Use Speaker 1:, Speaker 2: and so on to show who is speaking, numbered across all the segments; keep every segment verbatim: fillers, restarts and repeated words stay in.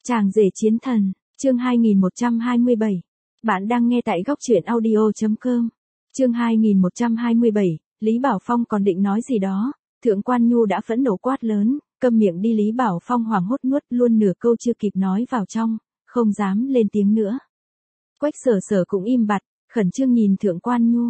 Speaker 1: Chàng rể chiến thần, chương hai nghìn một trăm hai mươi bảy. Bạn đang nghe tại góc truyện audio chấm com. Chương hai nghìn một trăm hai mươi bảy, Lý Bảo Phong còn định nói gì đó, Thượng Quan Nhu đã phẫn nộ quát lớn, câm miệng đi. Lý Bảo Phong hoảng hốt nuốt luôn nửa câu chưa kịp nói vào trong, không dám lên tiếng nữa. Quách Sở Sở cũng im bặt, khẩn trương nhìn Thượng Quan Nhu.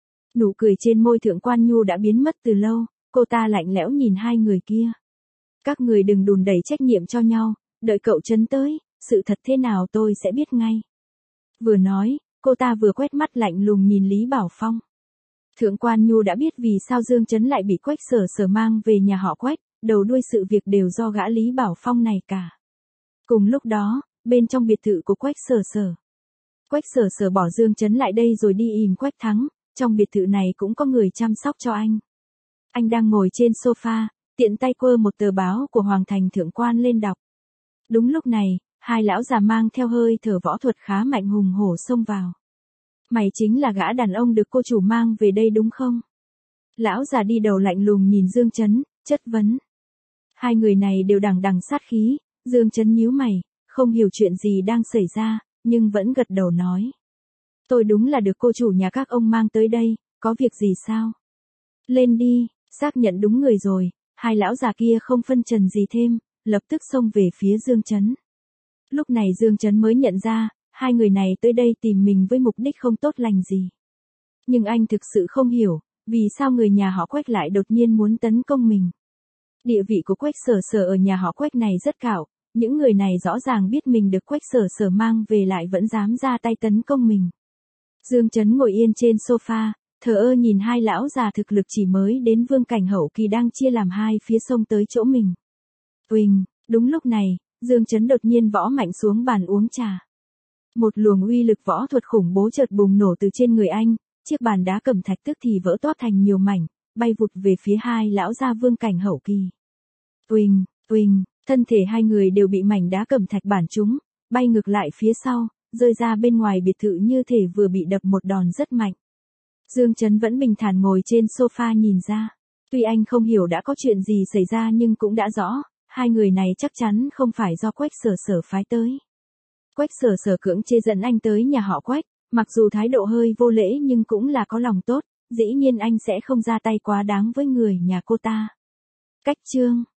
Speaker 1: Nụ cười trên môi Thượng Quan Nhu đã biến mất từ lâu, cô ta lạnh lẽo nhìn hai người kia. Các người đừng đùn đẩy trách nhiệm cho nhau, đợi cậu Trấn tới, sự thật thế nào tôi sẽ biết ngay. Vừa nói, cô ta vừa quét mắt lạnh lùng nhìn Lý Bảo Phong. Thượng Quan Nhu đã biết vì sao Dương Trấn lại bị Quách Sở Sở mang về nhà họ Quách, đầu đuôi sự việc đều do gã Lý Bảo Phong này cả. Cùng lúc đó, bên trong biệt thự của Quách Sở Sở. Quách Sở Sở bỏ Dương Trấn lại đây rồi đi ìm Quách Thắng, trong biệt thự này cũng có người chăm sóc cho anh. Anh đang ngồi trên sofa, tiện tay quơ một tờ báo của Hoàng Thành Thượng Quan lên đọc. Đúng lúc này, hai lão già mang theo hơi thở võ thuật khá mạnh hùng hổ xông vào. Mày chính là gã đàn ông được cô chủ mang về đây đúng không? Lão già đi đầu lạnh lùng nhìn Dương Trấn, chất vấn. Hai người này đều đằng đằng sát khí, Dương Trấn nhíu mày, không hiểu chuyện gì đang xảy ra, nhưng vẫn gật đầu nói. Tôi đúng là được cô chủ nhà các ông mang tới đây, có việc gì sao? Lên đi, xác nhận đúng người rồi, hai lão già kia không phân trần gì thêm, lập tức xông về phía Dương Trấn. Lúc này Dương Trấn mới nhận ra, hai người này tới đây tìm mình với mục đích không tốt lành gì. Nhưng anh thực sự không hiểu, vì sao người nhà họ Quách lại đột nhiên muốn tấn công mình. Địa vị của Quách Sở Sở ở nhà họ Quách này rất cao, những người này rõ ràng biết mình được Quách Sở Sở mang về lại vẫn dám ra tay tấn công mình. Dương Trấn ngồi yên trên sofa, thờ ơ nhìn hai lão già thực lực chỉ mới đến vương cảnh hậu kỳ đang chia làm hai phía xông tới chỗ mình. Uỳnh, đúng lúc này, Dương Trấn đột nhiên võ mạnh xuống bàn uống trà. Một luồng uy lực võ thuật khủng bố chợt bùng nổ từ trên người anh, chiếc bàn đá cẩm thạch tức thì vỡ toác thành nhiều mảnh, bay vụt về phía hai lão gia vương cảnh hậu kỳ. Uỳnh, uỳnh, thân thể hai người đều bị mảnh đá cẩm thạch bản trúng, bay ngược lại phía sau, rơi ra bên ngoài biệt thự như thể vừa bị đập một đòn rất mạnh. Dương Trấn vẫn bình thản ngồi trên sofa nhìn ra. Tuy anh không hiểu đã có chuyện gì xảy ra nhưng cũng đã rõ, hai người này chắc chắn không phải do Quách Sở Sở phái tới. Quách Sở Sở cưỡng chế dẫn anh tới nhà họ Quách, mặc dù thái độ hơi vô lễ nhưng cũng là có lòng tốt, dĩ nhiên anh sẽ không ra tay quá đáng với người nhà cô ta. Cách chương